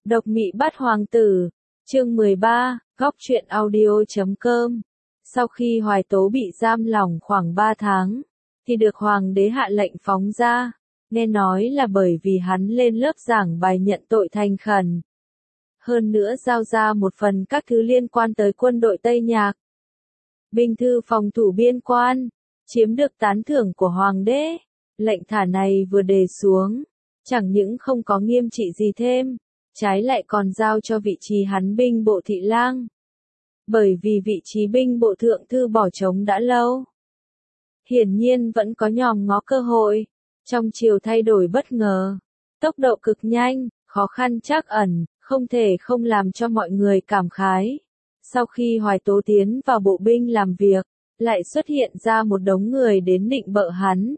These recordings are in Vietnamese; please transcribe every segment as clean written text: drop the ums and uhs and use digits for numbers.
Độc Mị Bắt Hoàng Tử, chương 13, góc truyện audio.com. Sau khi Hoài Tố bị giam lỏng khoảng 3 tháng, thì được Hoàng đế hạ lệnh phóng ra, nghe nói là bởi vì hắn lên lớp giảng bài nhận tội thành khẩn. Hơn nữa giao ra một phần các thứ liên quan tới quân đội Tây Nhạc. Binh thư phòng thủ biên quan, chiếm được tán thưởng của Hoàng đế. Lệnh thả này vừa đề xuống, chẳng những không có nghiêm trị gì thêm, trái lại còn giao cho vị trí hắn binh bộ thị lang. Bởi vì vị trí binh bộ thượng thư bỏ trống đã lâu. Hiển nhiên vẫn có nhòm ngó cơ hội, trong triều thay đổi bất ngờ, tốc độ cực nhanh, khó khăn trắc ẩn, không thể không làm cho mọi người cảm khái. Sau khi Hoài Tố tiến vào bộ binh làm việc, lại xuất hiện ra một đống người đến nịnh bợ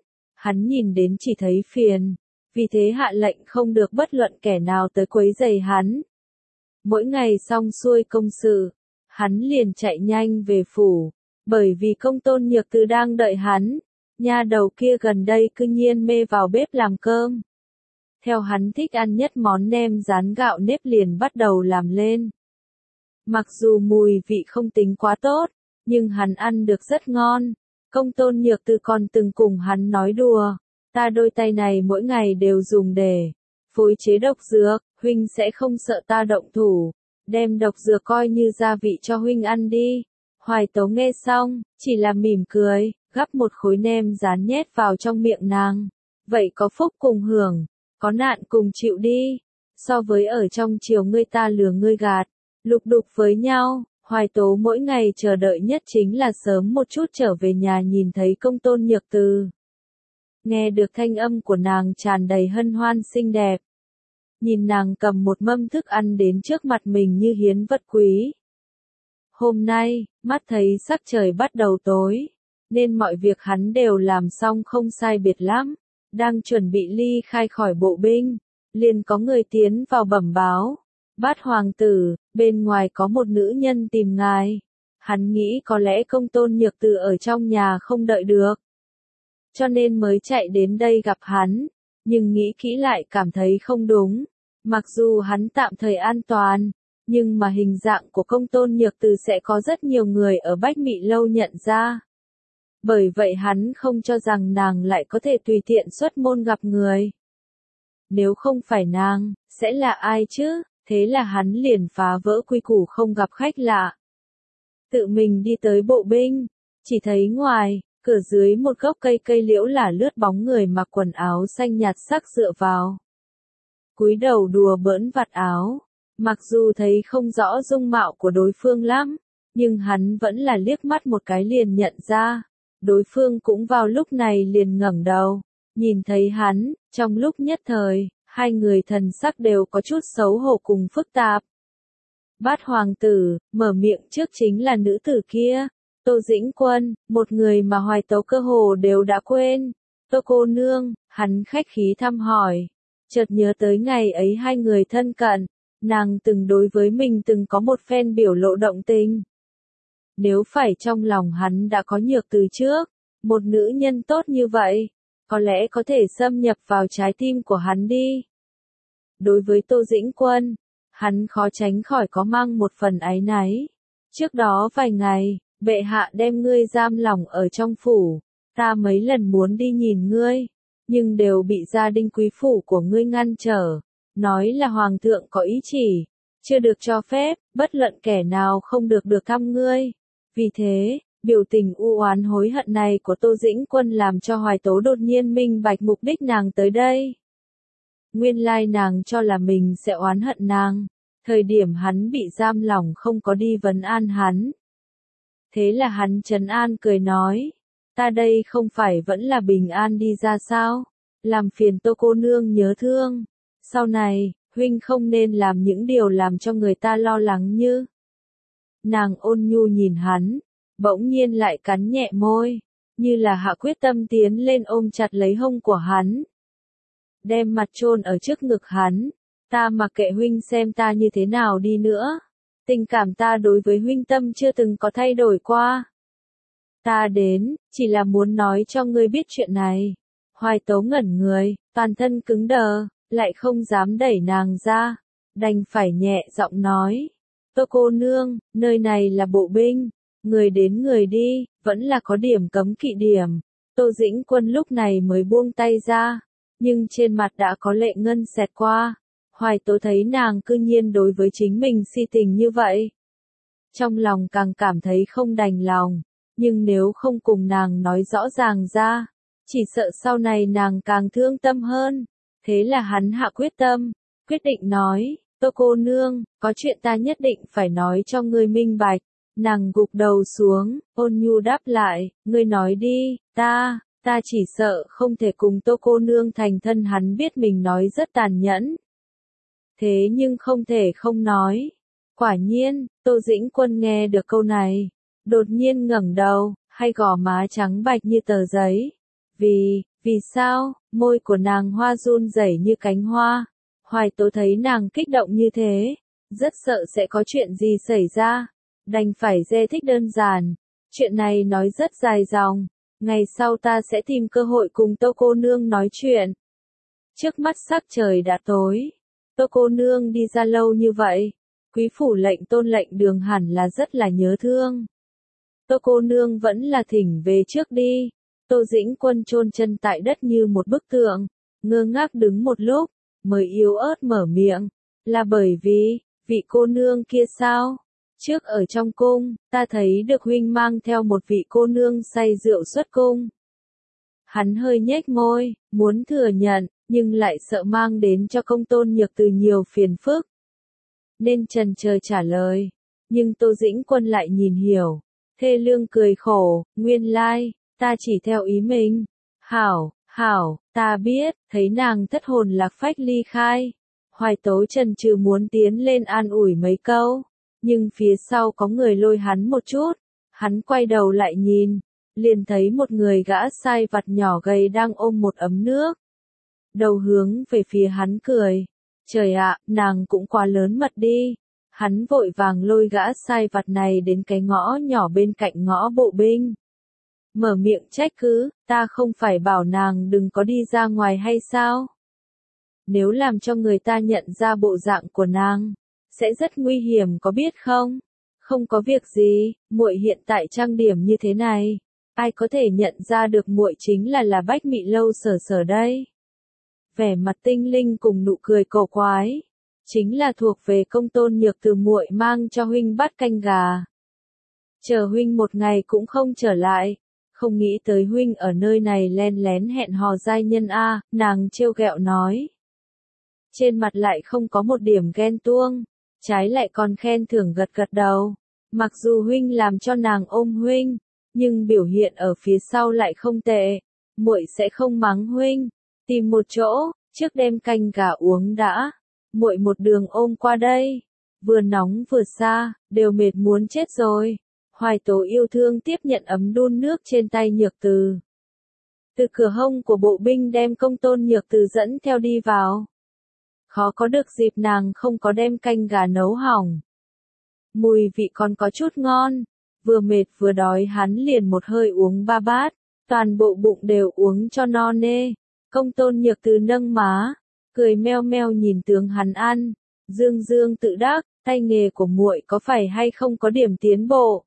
hắn nhìn đến chỉ thấy phiền, vì thế hạ lệnh không được bất luận kẻ nào tới quấy rầy hắn. Mỗi ngày xong xuôi công sự, hắn liền chạy nhanh về phủ, bởi vì Công Tôn Nhược Từ đang đợi hắn, nha đầu kia gần đây cư nhiên mê vào bếp làm cơm. Theo hắn thích ăn nhất món nem rán gạo nếp liền bắt đầu làm lên. Mặc dù mùi vị không tính quá tốt, nhưng hắn ăn được rất ngon. Công Tôn Nhược Từ còn từng cùng hắn nói đùa, ta đôi tay này mỗi ngày đều dùng để phối chế độc dược, huynh sẽ không sợ ta động thủ, đem độc dược coi như gia vị cho huynh ăn đi. Hoài Tố nghe xong, chỉ là mỉm cười, gắp một khối nem rán nhét vào trong miệng nàng. Vậy có phúc cùng hưởng, có nạn cùng chịu đi. So với ở trong triều ngươi ta lừa ngươi gạt, lục đục với nhau, Hoài Tố mỗi ngày chờ đợi nhất chính là sớm một chút trở về nhà nhìn thấy Công Tôn Nhược Từ. Nghe được thanh âm của nàng tràn đầy hân hoan xinh đẹp. Nhìn nàng cầm một mâm thức ăn đến trước mặt mình như hiến vật quý. Hôm nay, mắt thấy sắc trời bắt đầu tối, nên mọi việc hắn đều làm xong không sai biệt lắm. Đang chuẩn bị ly khai khỏi bộ binh, liền có người tiến vào bẩm báo. Bát hoàng tử, bên ngoài có một nữ nhân tìm ngài. Hắn nghĩ có lẽ Công Tôn Nhược Từ ở trong nhà không đợi được, cho nên mới chạy đến đây gặp hắn, nhưng nghĩ kỹ lại cảm thấy không đúng. Mặc dù hắn tạm thời an toàn, nhưng mà hình dạng của Công Tôn Nhược Từ sẽ có rất nhiều người ở Bách Mị Lâu nhận ra. Bởi vậy hắn không cho rằng nàng lại có thể tùy tiện xuất môn gặp người. Nếu không phải nàng, sẽ là ai chứ? Thế là hắn liền phá vỡ quy củ không gặp khách lạ. Tự mình đi tới bộ binh, chỉ thấy ngoài cửa dưới một gốc cây liễu là lướt bóng người mặc quần áo xanh nhạt sắc dựa vào. Cúi đầu đùa bỡn vạt áo, mặc dù thấy không rõ dung mạo của đối phương lắm, nhưng hắn vẫn là liếc mắt một cái liền nhận ra. Đối phương cũng vào lúc này liền ngẩng đầu, nhìn thấy hắn, trong lúc nhất thời, hai người thần sắc đều có chút xấu hổ cùng phức tạp. Bát hoàng tử, mở miệng trước chính là nữ tử kia. Tô Dĩnh Quân, một người mà Hoài Tố cơ hồ đều đã quên. Tô cô nương, hắn khách khí thăm hỏi. Chợt nhớ tới ngày ấy hai người thân cận, nàng từng đối với mình từng có một phen biểu lộ động tình. Nếu phải trong lòng hắn đã có Nhược Từ trước, một nữ nhân tốt như vậy, có lẽ có thể xâm nhập vào trái tim của hắn đi. Đối với Tô Dĩnh Quân, hắn khó tránh khỏi có mang một phần áy náy. Trước đó vài ngày, bệ hạ đem ngươi giam lỏng ở trong phủ, ta mấy lần muốn đi nhìn ngươi, nhưng đều bị gia đình quý phủ của ngươi ngăn trở, nói là hoàng thượng có ý chỉ, chưa được cho phép, bất luận kẻ nào không được thăm ngươi. Vì thế, biểu tình u oán hối hận này của Tô Dĩnh Quân làm cho Hoài Tố đột nhiên minh bạch mục đích nàng tới đây. Nguyên lai nàng cho là mình sẽ oán hận nàng, thời điểm hắn bị giam lỏng không có đi vấn an hắn. Thế là hắn trấn an cười nói, ta đây không phải vẫn là bình an đi ra sao, làm phiền Tô cô nương nhớ thương, sau này, huynh không nên làm những điều làm cho người ta lo lắng như. Nàng ôn nhu nhìn hắn, bỗng nhiên lại cắn nhẹ môi, như là hạ quyết tâm tiến lên ôm chặt lấy hông của hắn. Đem mặt chôn ở trước ngực hắn, ta mặc kệ huynh xem ta như thế nào đi nữa. Tình cảm ta đối với huynh tâm chưa từng có thay đổi qua. Ta đến, chỉ là muốn nói cho ngươi biết chuyện này. Hoài Tố ngẩn người, toàn thân cứng đờ, lại không dám đẩy nàng ra. đành phải nhẹ giọng nói. Tô cô nương, nơi này là bộ binh, người đến người đi, vẫn là có điểm cấm kỵ điểm. Tô Dĩnh Quân lúc này mới buông tay ra, nhưng trên mặt đã có lệ ngân xẹt qua. Hoài Tố thấy nàng cư nhiên đối với chính mình si tình như vậy. Trong lòng càng cảm thấy không đành lòng, nhưng nếu không cùng nàng nói rõ ràng ra, chỉ sợ sau này nàng càng thương tâm hơn. Thế là hắn hạ quyết tâm, quyết định nói, Tô cô nương, có chuyện ta nhất định phải nói cho ngươi minh bạch. Nàng gục đầu xuống, ôn nhu đáp lại, ngươi nói đi, ta chỉ sợ không thể cùng Tô cô nương thành thân. Hắn biết mình nói rất tàn nhẫn. Thế nhưng không thể không nói. Quả nhiên, Tô Dĩnh Quân nghe được câu này, đột nhiên ngẩng đầu, hai gò má trắng bạch như tờ giấy. Vì sao, môi của nàng hoa run rẩy như cánh hoa. Hoài Tố thấy nàng kích động như thế, rất sợ sẽ có chuyện gì xảy ra, đành phải giải thích đơn giản. Chuyện này nói rất dài dòng, ngày sau ta sẽ tìm cơ hội cùng Tô cô nương nói chuyện. Trước mắt sắc trời đã tối, Tô cô nương đi ra lâu như vậy, quý phủ lệnh Tôn lệnh Đường hẳn là rất là nhớ thương. Tô cô nương vẫn là thỉnh về trước đi. Tô Dĩnh Quân chôn chân tại đất như một bức tượng, ngơ ngác đứng một lúc, mới yếu ớt mở miệng, là bởi vì, vị cô nương kia sao? Trước ở trong cung, ta thấy được huynh mang theo một vị cô nương say rượu xuất cung. Hắn hơi nhếch môi, muốn thừa nhận, nhưng lại sợ mang đến cho Công Tôn Nhược Từ nhiều phiền phức. Nên chần chờ trả lời, nhưng Tô Dĩnh Quân lại nhìn hiểu, thê lương cười khổ, nguyên lai, ta chỉ theo ý mình. Hảo, ta biết, thấy nàng thất hồn lạc phách ly khai. Hoài Tố chần chừ muốn tiến lên an ủi mấy câu, nhưng phía sau có người lôi hắn một chút. Hắn quay đầu lại nhìn, liền thấy một người gã sai vặt nhỏ gầy đang ôm một ấm nước. Đầu hướng về phía hắn cười. Trời ạ, nàng cũng quá lớn mật đi. Hắn vội vàng lôi gã sai vặt này đến cái ngõ nhỏ bên cạnh ngõ bộ binh. Mở miệng trách cứ, ta không phải bảo nàng đừng có đi ra ngoài hay sao? Nếu làm cho người ta nhận ra bộ dạng của nàng, sẽ rất nguy hiểm có biết không? Không có việc gì, muội hiện tại trang điểm như thế này, ai có thể nhận ra được muội chính là Bách Mị Lâu Sở Sở đây? Vẻ mặt tinh linh cùng nụ cười cổ quái, chính là thuộc về Công Tôn Nhược Từ muội mang cho huynh bát canh gà. Chờ huynh một ngày cũng không trở lại, không nghĩ tới huynh ở nơi này len lén hẹn hò giai nhân a, nàng trêu ghẹo nói. Trên mặt lại không có một điểm ghen tuông, trái lại còn khen thưởng gật gật đầu. Mặc dù huynh làm cho nàng ôm huynh, nhưng biểu hiện ở phía sau lại không tệ, muội sẽ không mắng huynh. Tìm một chỗ, trước đem canh gà uống đã. Muội một đường ôm qua đây, vừa nóng vừa xa, đều mệt muốn chết rồi. Hoài Tố yêu thương tiếp nhận ấm đun nước trên tay Nhược Từ. Từ cửa hông của bộ binh đem Công Tôn Nhược Từ dẫn theo đi vào. Khó có được dịp nàng không có đem canh gà nấu hỏng. Mùi vị còn có chút ngon, vừa mệt vừa đói hắn liền một hơi uống 3 bát, toàn bộ bụng đều uống cho no nê. Công Tôn Nhược Từ nâng má, cười meo meo nhìn tướng hắn ăn, dương dương tự đắc, tay nghề của muội có phải hay không có điểm tiến bộ?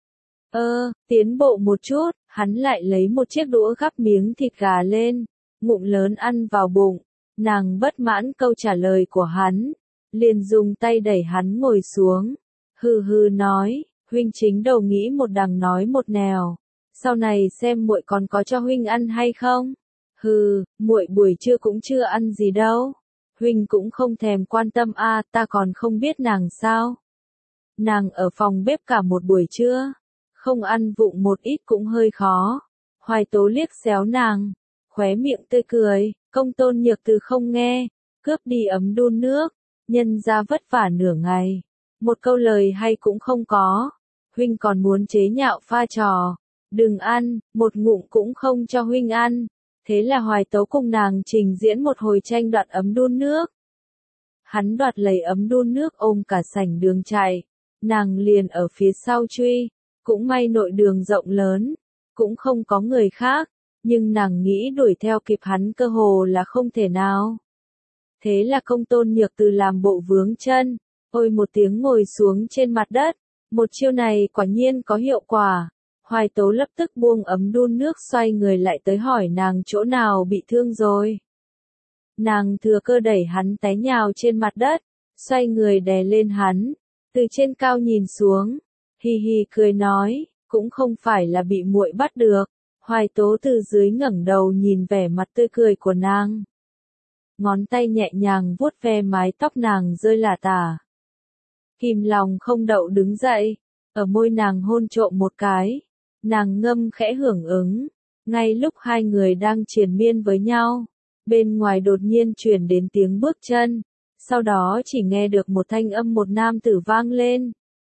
Tiến bộ một chút. Hắn lại lấy một chiếc đũa gắp miếng thịt gà lên, ngụm lớn ăn vào bụng. Nàng bất mãn câu trả lời của hắn, liền dùng tay đẩy hắn ngồi xuống, hừ hừ nói, huynh chính đầu nghĩ một đằng nói một nẻo, sau này xem muội còn có cho huynh ăn hay không? Hừ, muội buổi trưa cũng chưa ăn gì đâu, huynh cũng không thèm quan tâm a, ta còn không biết nàng sao? Nàng ở phòng bếp cả một buổi trưa, không ăn vụng một ít cũng hơi khó. Hoài Tố liếc xéo nàng, khóe miệng tươi cười. Công Tôn Nhược Từ không nghe, cướp đi ấm đun nước, nhân ra vất vả nửa ngày, một câu lời hay cũng không có. Huynh còn muốn chế nhạo pha trò, đừng ăn, một ngụm cũng không cho huynh ăn. Thế là Hoài Tố cùng nàng trình diễn một hồi tranh đoạt ấm đun nước. Hắn đoạt lấy ấm đun nước ôm cả sảnh đường chạy, nàng liền ở phía sau truy. Cũng may nội đường rộng lớn, cũng không có người khác, nhưng nàng nghĩ đuổi theo kịp hắn cơ hồ là không thể nào. Thế là Công Tôn Nhược Từ làm bộ vướng chân, ôi một tiếng ngồi xuống trên mặt đất. Một chiêu này quả nhiên có hiệu quả. Hoài Tố lập tức buông ấm đun nước xoay người lại tới hỏi nàng chỗ nào bị thương rồi. Nàng thừa cơ đẩy hắn té nhào trên mặt đất, xoay người đè lên hắn, từ trên cao nhìn xuống, hì hì cười nói, cũng không phải là bị muội bắt được. Hoài Tố từ dưới ngẩng đầu nhìn vẻ mặt tươi cười của nàng. Ngón tay nhẹ nhàng vuốt ve mái tóc nàng rơi lả tả. Kìm lòng không đậu đứng dậy, ở môi nàng hôn trộm một cái. Nàng ngâm khẽ hưởng ứng. Ngay lúc hai người đang triền miên với nhau, bên ngoài đột nhiên truyền đến tiếng bước chân. Sau đó chỉ nghe được một thanh âm một nam tử vang lên.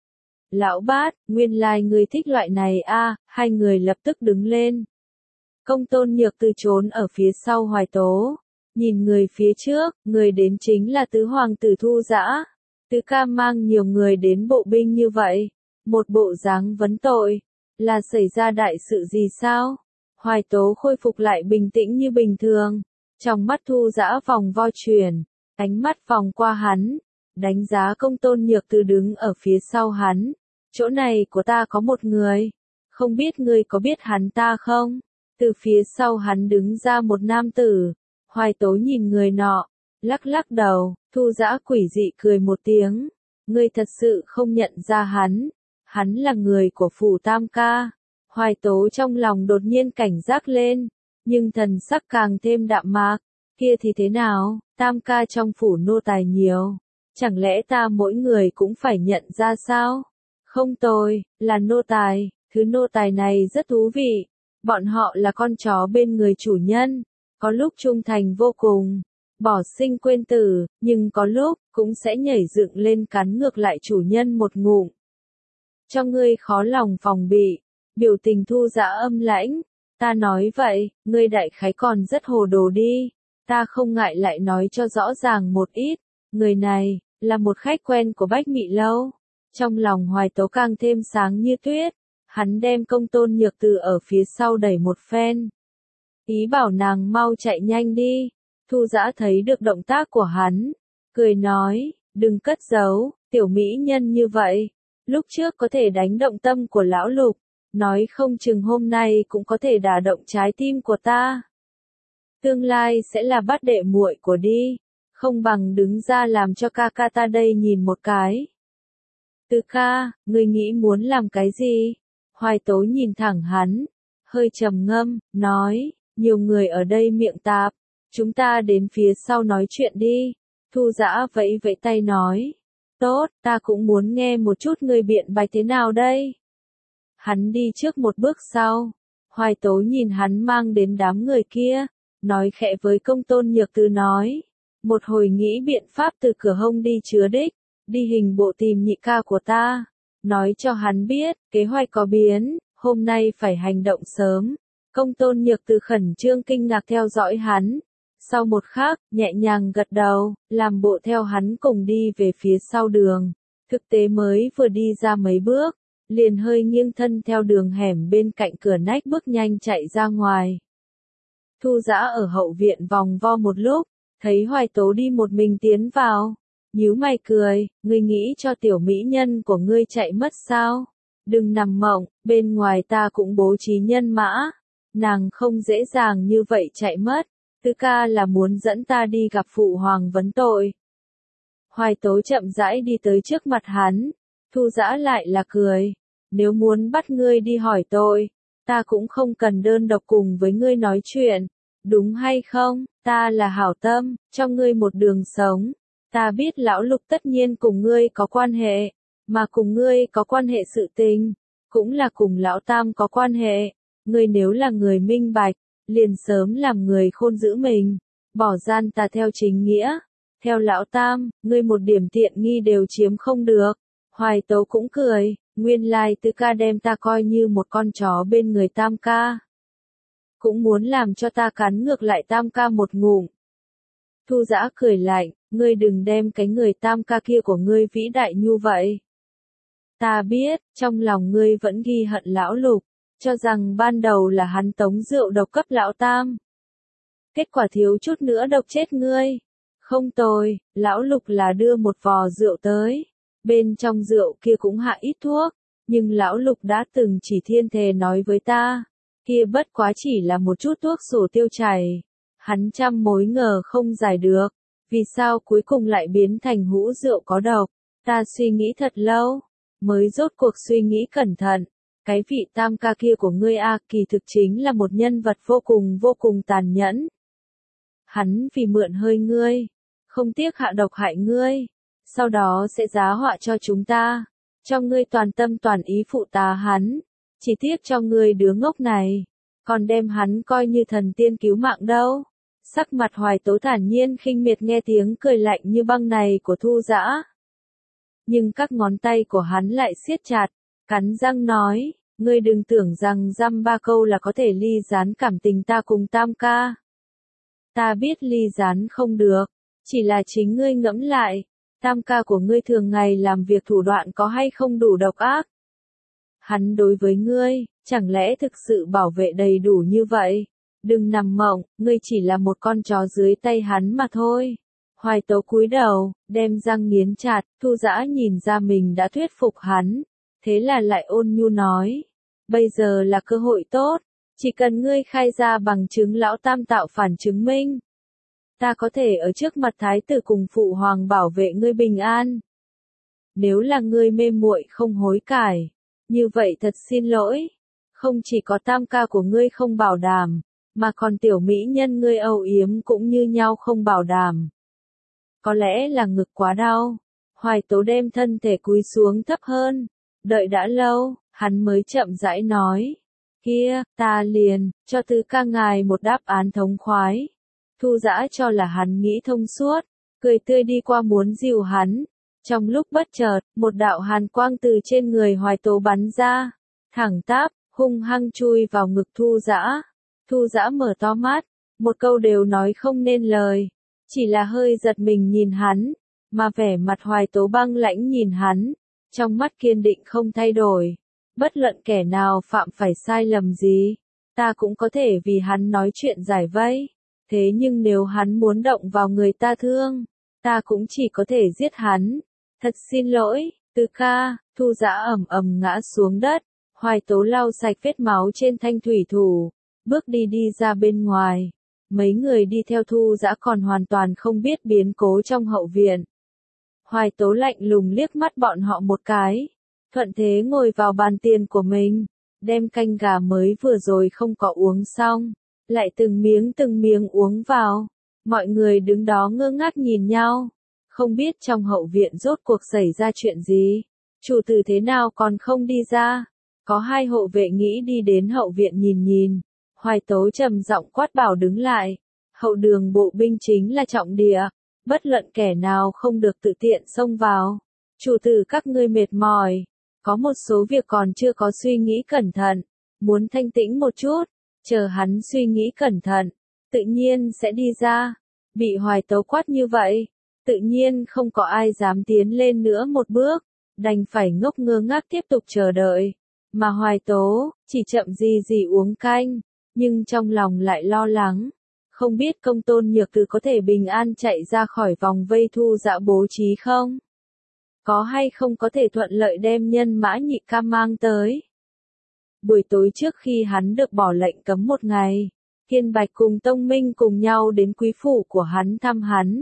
Lão Bát, nguyên lai ngươi thích loại này a. Hai người lập tức đứng lên. Công Tôn Nhược Từ trốn ở phía sau Hoài Tố. Nhìn người phía trước, người đến chính là tứ hoàng tử Thu Dã. Tứ ca mang nhiều người đến bộ binh như vậy. Một bộ dáng vấn tội. Là xảy ra đại sự gì sao? Hoài Tố khôi phục lại bình tĩnh như bình thường. Trong mắt Thu Dã vòng vo chuyển. Ánh mắt vòng qua hắn. Đánh giá Công Tôn Nhược Từ đứng ở phía sau hắn. Chỗ này của ta có một người. Không biết ngươi có biết hắn ta không? Từ phía sau hắn đứng ra một nam tử. Hoài Tố nhìn người nọ. Lắc lắc đầu. Thu Dã quỷ dị cười một tiếng. Ngươi thật sự không nhận ra hắn. Hắn là người của phủ Tam ca. Hoài Tố trong lòng đột nhiên cảnh giác lên. Nhưng thần sắc càng thêm đạm mạc. Kia thì thế nào? Tam ca trong phủ nô tài nhiều. Chẳng lẽ ta mỗi người cũng phải nhận ra sao? Không tôi, là nô tài. Thứ nô tài này rất thú vị. Bọn họ là con chó bên người chủ nhân. Có lúc trung thành vô cùng. Bỏ sinh quên tử. Nhưng có lúc cũng sẽ nhảy dựng lên cắn ngược lại chủ nhân một ngụm. Cho ngươi khó lòng phòng bị. Biểu tình Thu Dã âm lãnh. Ta nói vậy, ngươi đại khái còn rất hồ đồ đi. Ta không ngại lại nói cho rõ ràng một ít. Người này, là một khách quen của Bách Mị Lâu. Trong lòng Hoài Tố càng thêm sáng như tuyết. Hắn đem Công Tôn Nhược Từ ở phía sau đẩy một phen. Ý bảo nàng mau chạy nhanh đi. Thu Dã thấy được động tác của hắn. Cười nói, đừng cất giấu, tiểu mỹ nhân như vậy. Lúc trước có thể đánh động tâm của lão Lục. Nói không chừng hôm nay cũng có thể đả động trái tim của ta. Tương lai sẽ là bát đệ muội của đi. Không bằng đứng ra làm cho ca ca ta đây nhìn một cái. Từ ca, ngươi nghĩ muốn làm cái gì? Hoài Tố nhìn thẳng hắn. Hơi trầm ngâm, nói, nhiều người ở đây miệng tạp. Chúng ta đến phía sau nói chuyện đi. Thu Dã vẫy vẫy tay nói. Tốt, ta cũng muốn nghe một chút ngươi biện bạch thế nào đây. Hắn đi trước một bước sau. Hoài Tố nhìn hắn mang đến đám người kia. Nói khẽ với Công Tôn Nhược Từ nói. Một hồi nghĩ biện pháp từ cửa hông đi chứa đích. Đi hình bộ tìm nhị ca của ta. Nói cho hắn biết, kế hoạch có biến. Hôm nay phải hành động sớm. Công Tôn Nhược Từ khẩn trương kinh ngạc theo dõi hắn. Sau một khắc, nhẹ nhàng gật đầu, làm bộ theo hắn cùng đi về phía sau đường. Thực tế mới vừa đi ra mấy bước, liền hơi nghiêng thân theo đường hẻm bên cạnh cửa nách bước nhanh chạy ra ngoài. Thu Dã ở hậu viện vòng vo một lúc, thấy Hoài Tố đi một mình tiến vào. Nhíu mày cười, ngươi nghĩ cho tiểu mỹ nhân của ngươi chạy mất sao? Đừng nằm mộng, bên ngoài ta cũng bố trí nhân mã. Nàng không dễ dàng như vậy chạy mất. Tứ ca là muốn dẫn ta đi gặp phụ hoàng vấn tội. Hoài Tố chậm rãi đi tới trước mặt hắn. Thu Dã lại là cười. Nếu muốn bắt ngươi đi hỏi tội, ta cũng không cần đơn độc cùng với ngươi nói chuyện. Đúng hay không? Ta là hảo tâm, cho ngươi một đường sống. Ta biết lão Lục tất nhiên cùng ngươi có quan hệ. Mà cùng ngươi có quan hệ sự tình. Cũng là cùng lão Tam có quan hệ. Ngươi nếu là người minh bạch. Liền sớm làm người khôn giữ mình, bỏ gian tà theo chính nghĩa. Theo lão Tam, ngươi một điểm tiện nghi đều chiếm không được. Hoài Tố cũng cười, nguyên lai Tứ ca đem ta coi như một con chó bên người Tam ca. Cũng muốn làm cho ta cắn ngược lại Tam ca một ngụm. Thu Dã cười lạnh, ngươi đừng đem cái người Tam ca kia của ngươi vĩ đại như vậy. Ta biết, trong lòng ngươi vẫn ghi hận lão Lục. Cho rằng ban đầu là hắn tống rượu độc cấp lão Tam. Kết quả thiếu chút nữa độc chết ngươi. Không tồi, lão Lục là đưa một vò rượu tới. Bên trong rượu kia cũng hạ ít thuốc, nhưng lão Lục đã từng chỉ thiên thề nói với ta, kia bất quá chỉ là một chút thuốc sổ tiêu chảy. Hắn trăm mối ngờ không giải được, vì sao cuối cùng lại biến thành hũ rượu có độc. Ta suy nghĩ thật lâu, mới rốt cuộc suy nghĩ cẩn thận. Cái vị tam ca kia của ngươi kỳ thực chính là một nhân vật vô cùng tàn nhẫn. Hắn vì mượn hơi ngươi, không tiếc hạ độc hại ngươi, sau đó sẽ giá họa cho chúng ta, cho ngươi toàn tâm toàn ý phụ tá hắn, chỉ tiếc cho ngươi đứa ngốc này, còn đem hắn coi như thần tiên cứu mạng đâu. Sắc mặt Hoài Tố thản nhiên khinh miệt nghe tiếng cười lạnh như băng này của Thu Dã. Nhưng các ngón tay của hắn lại siết chặt, cắn răng nói, ngươi đừng tưởng rằng dăm ba câu là có thể ly gián cảm tình ta cùng tam ca. Ta biết ly gián không được, chỉ là chính ngươi ngẫm lại, tam ca của ngươi thường ngày làm việc thủ đoạn có hay không đủ độc ác. Hắn đối với ngươi, chẳng lẽ thực sự bảo vệ đầy đủ như vậy? Đừng nằm mộng, ngươi chỉ là một con chó dưới tay hắn mà thôi. Hoài Tố cúi đầu, đem răng nghiến chặt, Thu Dã nhìn ra mình đã thuyết phục hắn, thế là lại ôn nhu nói, bây giờ là cơ hội tốt, chỉ cần ngươi khai ra bằng chứng lão tam tạo phản chứng minh. Ta có thể ở trước mặt thái tử cùng phụ hoàng bảo vệ ngươi bình an. Nếu là ngươi mê muội không hối cải, như vậy thật xin lỗi, không chỉ có tam ca của ngươi không bảo đảm, mà còn tiểu mỹ nhân ngươi âu yếm cũng như nhau không bảo đảm. Có lẽ là ngực quá đau, Hoài Tố đem thân thể cúi xuống thấp hơn, đợi đã lâu, hắn mới chậm rãi nói, kia, ta liền, cho tứ ca ngài một đáp án thống khoái. Thu Dã cho là hắn nghĩ thông suốt, cười tươi đi qua muốn dìu hắn. Trong lúc bất chợt, một đạo hàn quang từ trên người Hoài Tố bắn ra, thẳng tắp, hung hăng chui vào ngực Thu Dã. Thu Dã mở to mắt, một câu đều nói không nên lời, chỉ là hơi giật mình nhìn hắn, mà vẻ mặt Hoài Tố băng lãnh nhìn hắn, trong mắt kiên định không thay đổi. Bất luận kẻ nào phạm phải sai lầm gì, ta cũng có thể vì hắn nói chuyện giải vây. Thế nhưng nếu hắn muốn động vào người ta thương, ta cũng chỉ có thể giết hắn. Thật xin lỗi, tứ ca. Thu Dã ầm ầm ngã xuống đất, Hoài Tố lau sạch vết máu trên thanh thủy thủ, bước đi ra bên ngoài. Mấy người đi theo Thu Dã còn hoàn toàn không biết biến cố trong hậu viện. Hoài Tố lạnh lùng liếc mắt bọn họ một cái, thuận thế ngồi vào bàn tiền của mình, đem canh gà mới vừa rồi không có uống xong, lại từng miếng uống vào. Mọi người đứng đó ngơ ngác nhìn nhau, không biết trong hậu viện rốt cuộc xảy ra chuyện gì, chủ tử thế nào còn không đi ra. Có hai hộ vệ nghĩ đi đến hậu viện nhìn. Hoài Tố trầm giọng quát bảo đứng lại, hậu đường bộ binh chính là trọng địa, bất luận kẻ nào không được tự tiện xông vào. Chủ tử các ngươi mệt mỏi, có một số việc còn chưa có suy nghĩ cẩn thận, muốn thanh tĩnh một chút, chờ hắn suy nghĩ cẩn thận, tự nhiên sẽ đi ra. Bị Hoài Tố quát như vậy, tự nhiên không có ai dám tiến lên nữa một bước, đành phải ngốc ngơ ngác tiếp tục chờ đợi. Mà Hoài Tố, chỉ chậm gì uống canh, nhưng trong lòng lại lo lắng, không biết Công Tôn Nhược Từ có thể bình an chạy ra khỏi vòng vây Thu Dã bố trí không? Có hay không có thể thuận lợi đem nhân mã Nhị ca mang tới? Buổi tối trước khi hắn được bỏ lệnh cấm một ngày, Kiên Bạch cùng Tông Minh cùng nhau đến quý phủ của hắn thăm hắn.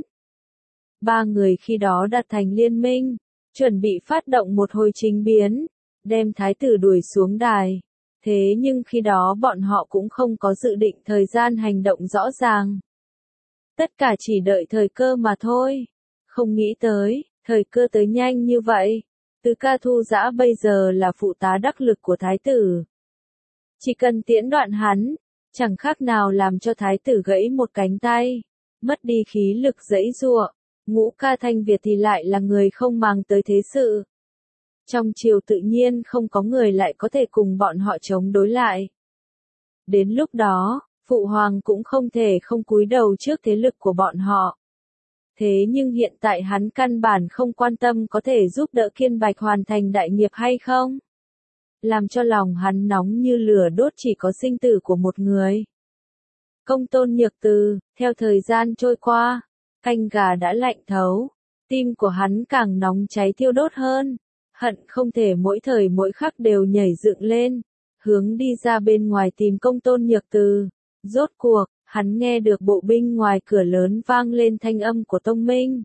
Ba người khi đó đặt thành liên minh, chuẩn bị phát động một hồi chính biến, đem thái tử đuổi xuống đài. Thế nhưng khi đó bọn họ cũng không có dự định thời gian hành động rõ ràng. Tất cả chỉ đợi thời cơ mà thôi. Không nghĩ tới, thời cơ tới nhanh như vậy. Tứ ca Thu Dã bây giờ là phụ tá đắc lực của thái tử. Chỉ cần tiễn đoạn hắn, chẳng khác nào làm cho thái tử gãy một cánh tay, mất đi khí lực giãy giụa. Ngũ ca Thanh Việt thì lại là người không màng tới thế sự. Trong triều tự nhiên không có người lại có thể cùng bọn họ chống đối lại. Đến lúc đó, phụ hoàng cũng không thể không cúi đầu trước thế lực của bọn họ. Thế nhưng hiện tại hắn căn bản không quan tâm có thể giúp đỡ Kiên Bạch hoàn thành đại nghiệp hay không. Làm cho lòng hắn nóng như lửa đốt chỉ có sinh tử của một người. Công Tôn Nhược Từ, theo thời gian trôi qua, canh gà đã lạnh thấu, tim của hắn càng nóng cháy thiêu đốt hơn, hận không thể mỗi thời mỗi khắc đều nhảy dựng lên, hướng đi ra bên ngoài tìm Công Tôn Nhược Từ. Rốt cuộc, hắn nghe được bộ binh ngoài cửa lớn vang lên thanh âm của Tông Minh.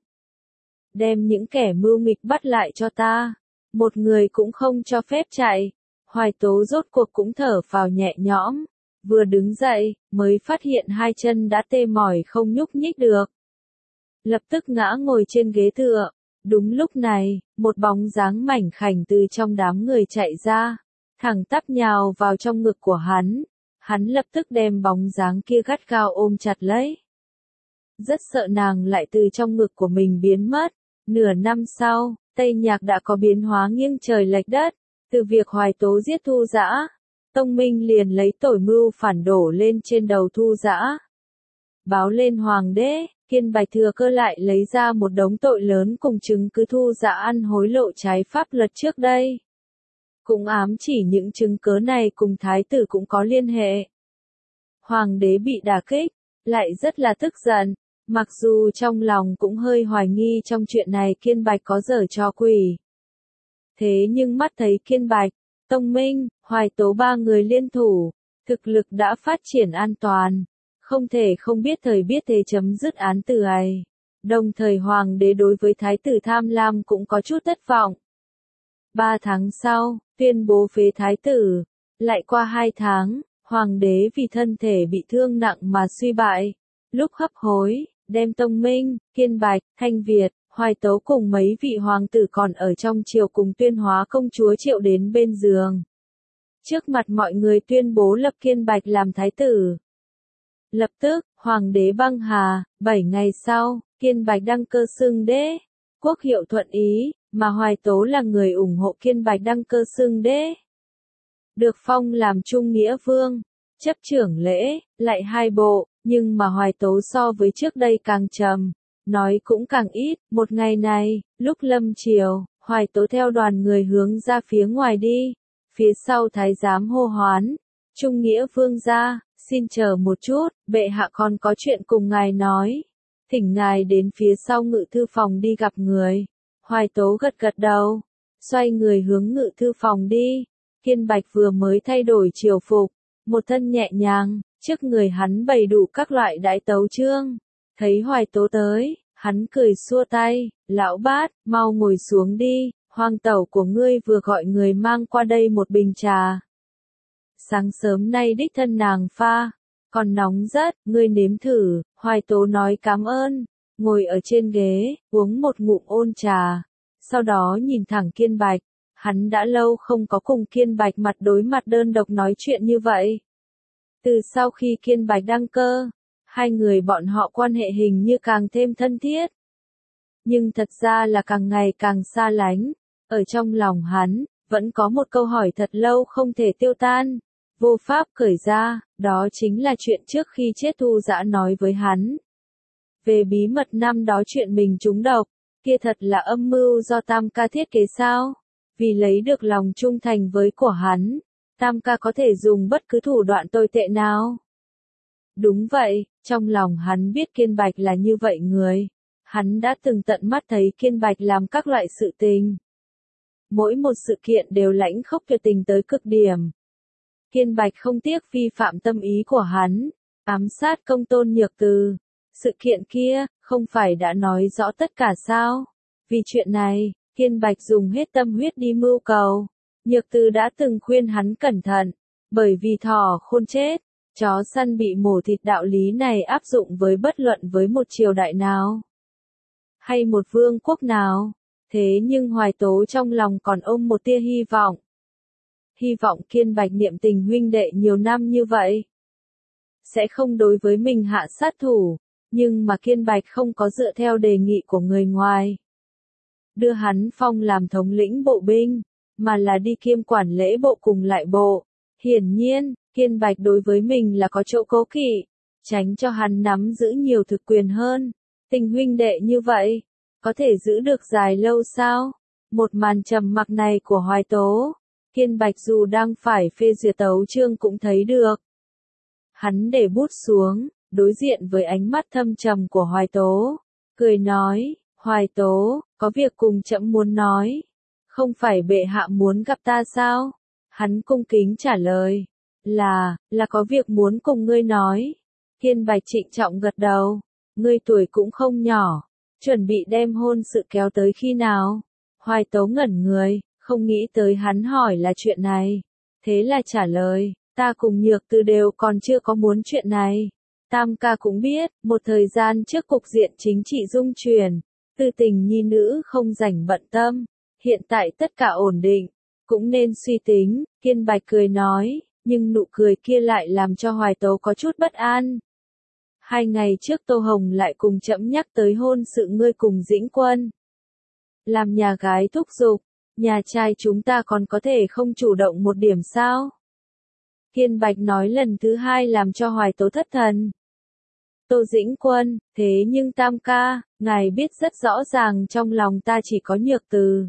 Đem những kẻ mưu nghịch bắt lại cho ta, một người cũng không cho phép chạy. Hoài Tố rốt cuộc cũng thở phào nhẹ nhõm, vừa đứng dậy, mới phát hiện hai chân đã tê mỏi không nhúc nhích được. Lập tức ngã ngồi trên ghế tựa. Đúng lúc này, một bóng dáng mảnh khảnh từ trong đám người chạy ra, thẳng tắp nhào vào trong ngực của hắn. Hắn lập tức đem bóng dáng kia gắt gao ôm chặt lấy. Rất sợ nàng lại từ trong ngực của mình biến mất. Nửa năm sau, Tây Nhạc đã có biến hóa nghiêng trời lệch đất. Từ việc Hoài Tố giết Thu Dã, Tông Minh liền lấy tội mưu phản đổ lên trên đầu Thu Dã. Báo lên hoàng đế, Kiên Bạch thừa cơ lại lấy ra một đống tội lớn cùng chứng cứ Thu Dã ăn hối lộ trái pháp luật trước đây. Cũng ám chỉ những chứng cứ này cùng thái tử cũng có liên hệ. Hoàng đế bị đả kích, lại rất là tức giận, mặc dù trong lòng cũng hơi hoài nghi trong chuyện này Kiên Bạch có giở trò quỷ. Thế nhưng mắt thấy Kiên Bạch, Tông Minh, Hoài Tố ba người liên thủ, thực lực đã phát triển an toàn, không thể không biết thời biết thế chấm dứt án tử ấy. Đồng thời hoàng đế đối với thái tử tham lam cũng có chút thất vọng. 3 tháng sau, tuyên bố phế thái tử. Lại qua 2 tháng, hoàng đế vì thân thể bị thương nặng mà suy bại. Lúc hấp hối, đem Tông Minh, Kiên Bạch, Thanh Việt, Hoài Tố cùng mấy vị hoàng tử còn ở trong triều cùng Tuyên Hóa công chúa triệu đến bên giường. Trước mặt mọi người tuyên bố lập Kiên Bạch làm thái tử. Lập tức, hoàng đế băng hà, 7 ngày sau, Kiên Bạch đăng cơ xưng đế, quốc hiệu thuận ý, mà Hoài Tố là người ủng hộ Kiên Bạch đăng cơ xưng đế. Được phong làm trung nghĩa vương, chấp trưởng lễ, lại 2 bộ, nhưng mà Hoài Tố so với trước đây càng trầm, nói cũng càng ít. Một ngày này, lúc lâm chiều, Hoài Tố theo đoàn người hướng ra phía ngoài đi, phía sau thái giám hô hoán, trung nghĩa vương ra, xin chờ một chút, bệ hạ còn có chuyện cùng ngài nói, thỉnh ngài đến phía sau ngự thư phòng đi gặp người. Hoài Tố gật gật đầu, xoay người hướng ngự thư phòng đi. Kiên Bạch vừa mới thay đổi triều phục, một thân nhẹ nhàng, trước người hắn bày đủ các loại đại tấu chương. Thấy Hoài Tố tới, hắn cười xua tay, lão bát, mau ngồi xuống đi, hoàng tẩu của ngươi vừa gọi người mang qua đây một bình trà. Sáng sớm nay đích thân nàng pha, còn nóng rất, ngươi nếm thử. Hoài Tố nói cảm ơn, ngồi ở trên ghế, uống một ngụm ôn trà, sau đó nhìn thẳng Kiên Bạch. Hắn đã lâu không có cùng Kiên Bạch mặt đối mặt đơn độc nói chuyện như vậy. Từ sau khi Kiên Bạch đăng cơ, hai người bọn họ quan hệ hình như càng thêm thân thiết. Nhưng thật ra là càng ngày càng xa lánh. Ở trong lòng hắn, vẫn có một câu hỏi thật lâu không thể tiêu tan, vô pháp cởi ra, đó chính là chuyện trước khi chết Thu Dã nói với hắn. Về bí mật năm đó chuyện mình trúng độc, kia thật là âm mưu do Tam Ca thiết kế sao? Vì lấy được lòng trung thành với của hắn, Tam Ca có thể dùng bất cứ thủ đoạn tồi tệ nào. Đúng vậy, trong lòng hắn biết Kiên Bạch là như vậy người. Hắn đã từng tận mắt thấy Kiên Bạch làm các loại sự tình. Mỗi một sự kiện đều lãnh khốc tuyệt tình tới cực điểm. Kiên Bạch không tiếc vi phạm tâm ý của hắn, ám sát Công Tôn Nhược Từ. Sự kiện kia, không phải đã nói rõ tất cả sao? Vì chuyện này, Kiên Bạch dùng hết tâm huyết đi mưu cầu. Nhược Từ đã từng khuyên hắn cẩn thận, bởi vì thỏ khôn chết, chó săn bị mổ thịt đạo lý này áp dụng với bất luận với một triều đại nào, hay một vương quốc nào. Thế nhưng Hoài Tố trong lòng còn ôm một tia hy vọng. Hy vọng Kiên Bạch niệm tình huynh đệ nhiều năm như vậy, sẽ không đối với mình hạ sát thủ, nhưng mà Kiên Bạch không có dựa theo đề nghị của người ngoài. Đưa hắn phong làm thống lĩnh bộ binh, mà là đi kiêm quản lễ bộ cùng lại bộ. Hiển nhiên, Kiên Bạch đối với mình là có chỗ cố kỵ, tránh cho hắn nắm giữ nhiều thực quyền hơn. Tình huynh đệ như vậy, có thể giữ được dài lâu sao? Một màn trầm mặc này của Hoài Tố, Kiên Bạch dù đang phải phê duyệt tấu chương cũng thấy được. Hắn để bút xuống, đối diện với ánh mắt thâm trầm của Hoài Tố, cười nói, Hoài Tố, có việc cùng trẫm muốn nói. Không phải bệ hạ muốn gặp ta sao? Hắn cung kính trả lời, là có việc muốn cùng ngươi nói. Kiên Bạch trịnh trọng gật đầu, ngươi tuổi cũng không nhỏ, chuẩn bị đem hôn sự kéo tới khi nào? Hoài Tố ngẩn người, không nghĩ tới hắn hỏi là chuyện này. Thế là trả lời, ta cùng Nhược Từ đều còn chưa có muốn chuyện này. Tam ca cũng biết, một thời gian trước cục diện chính trị dung chuyển, tư tình nhi nữ không rảnh bận tâm, hiện tại tất cả ổn định, cũng nên suy tính, Kiên Bạch cười nói, nhưng nụ cười kia lại làm cho Hoài Tố có chút bất an. 2 ngày trước Tô Hồng lại cùng trẫm nhắc tới hôn sự ngươi cùng Dĩnh Quân. Làm nhà gái thúc giục, nhà trai chúng ta còn có thể không chủ động một điểm sao? Kiên Bạch nói lần thứ 2 làm cho Hoài Tố thất thần. Tô Dĩnh Quân, thế nhưng Tam ca, ngài biết rất rõ ràng trong lòng ta chỉ có Nhược Từ.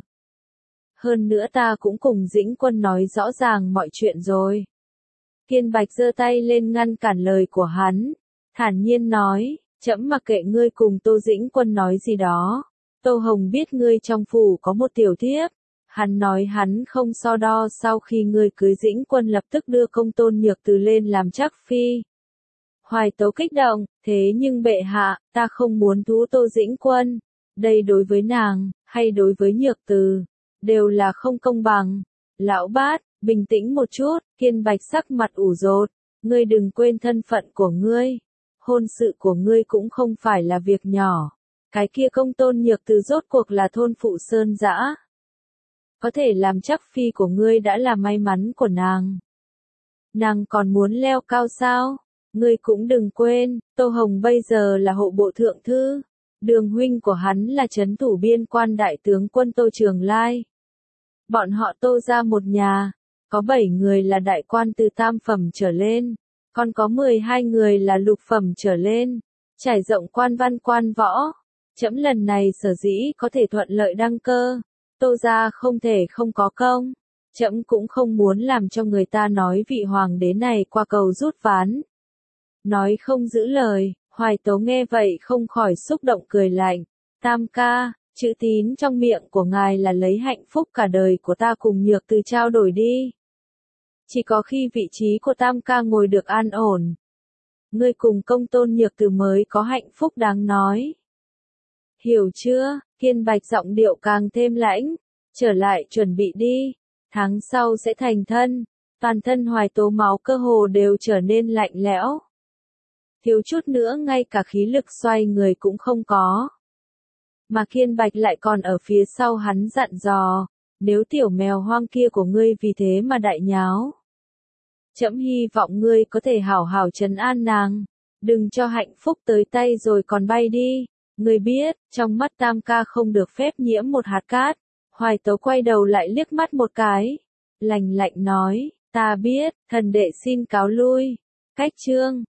Hơn nữa ta cũng cùng Dĩnh Quân nói rõ ràng mọi chuyện rồi. Kiên Bạch giơ tay lên ngăn cản lời của hắn, thản nhiên nói, trẫm mặc kệ ngươi cùng Tô Dĩnh Quân nói gì đó. Tô Hồng biết ngươi trong phủ có một tiểu thiếp. Hắn nói hắn không so đo sau khi ngươi cưới Dĩnh Quân lập tức đưa công tôn Nhược Từ lên làm trắc phi. Hoài Tố kích động, thế nhưng bệ hạ, ta không muốn thú Tô Dĩnh Quân. Đây đối với nàng, hay đối với Nhược Từ, đều là không công bằng. Lão bát, bình tĩnh một chút, Kiên Bạch sắc mặt ủ rột. Ngươi đừng quên thân phận của ngươi. Hôn sự của ngươi cũng không phải là việc nhỏ. Cái kia công tôn Nhược Từ rốt cuộc là thôn phụ Sơn Dã. Có thể làm trắc phi của ngươi đã là may mắn của nàng. Nàng còn muốn leo cao sao? Ngươi cũng đừng quên, Tô Hồng bây giờ là hộ bộ thượng thư. Đường huynh của hắn là trấn thủ biên quan đại tướng quân Tô Trường Lai. Bọn họ Tô ra một nhà, có 7 người là đại quan từ tam phẩm trở lên, còn có 12 người là lục phẩm trở lên, trải rộng quan văn quan võ. Trẫm lần này sở dĩ có thể thuận lợi đăng cơ, Tô ra không thể không có công. Trẫm cũng không muốn làm cho người ta nói vị hoàng đế này qua cầu rút ván. Nói không giữ lời, Hoài Tố nghe vậy không khỏi xúc động cười lạnh. Tam ca, chữ tín trong miệng của ngài là lấy hạnh phúc cả đời của ta cùng Nhược Từ trao đổi đi. Chỉ có khi vị trí của Tam ca ngồi được an ổn, ngươi cùng công tôn Nhược Từ mới có hạnh phúc đáng nói. Hiểu chưa? Kiên Bạch giọng điệu càng thêm lãnh. Trở lại chuẩn bị đi. Tháng sau sẽ thành thân. Toàn thân Hoài Tố máu cơ hồ đều trở nên lạnh lẽo. Thiếu chút nữa ngay cả khí lực xoay người cũng không có. Mà Kiên Bạch lại còn ở phía sau hắn dặn dò. Nếu tiểu mèo hoang kia của ngươi vì thế mà đại nháo. Trẫm hy vọng ngươi có thể hảo hảo trấn an nàng. Đừng cho hạnh phúc tới tay rồi còn bay đi. Ngươi biết, trong mắt Tam ca không được phép nhiễm một hạt cát. Hoài Tố quay đầu lại liếc mắt một cái. Lạnh lạnh nói, ta biết, thần đệ xin cáo lui. Cách chương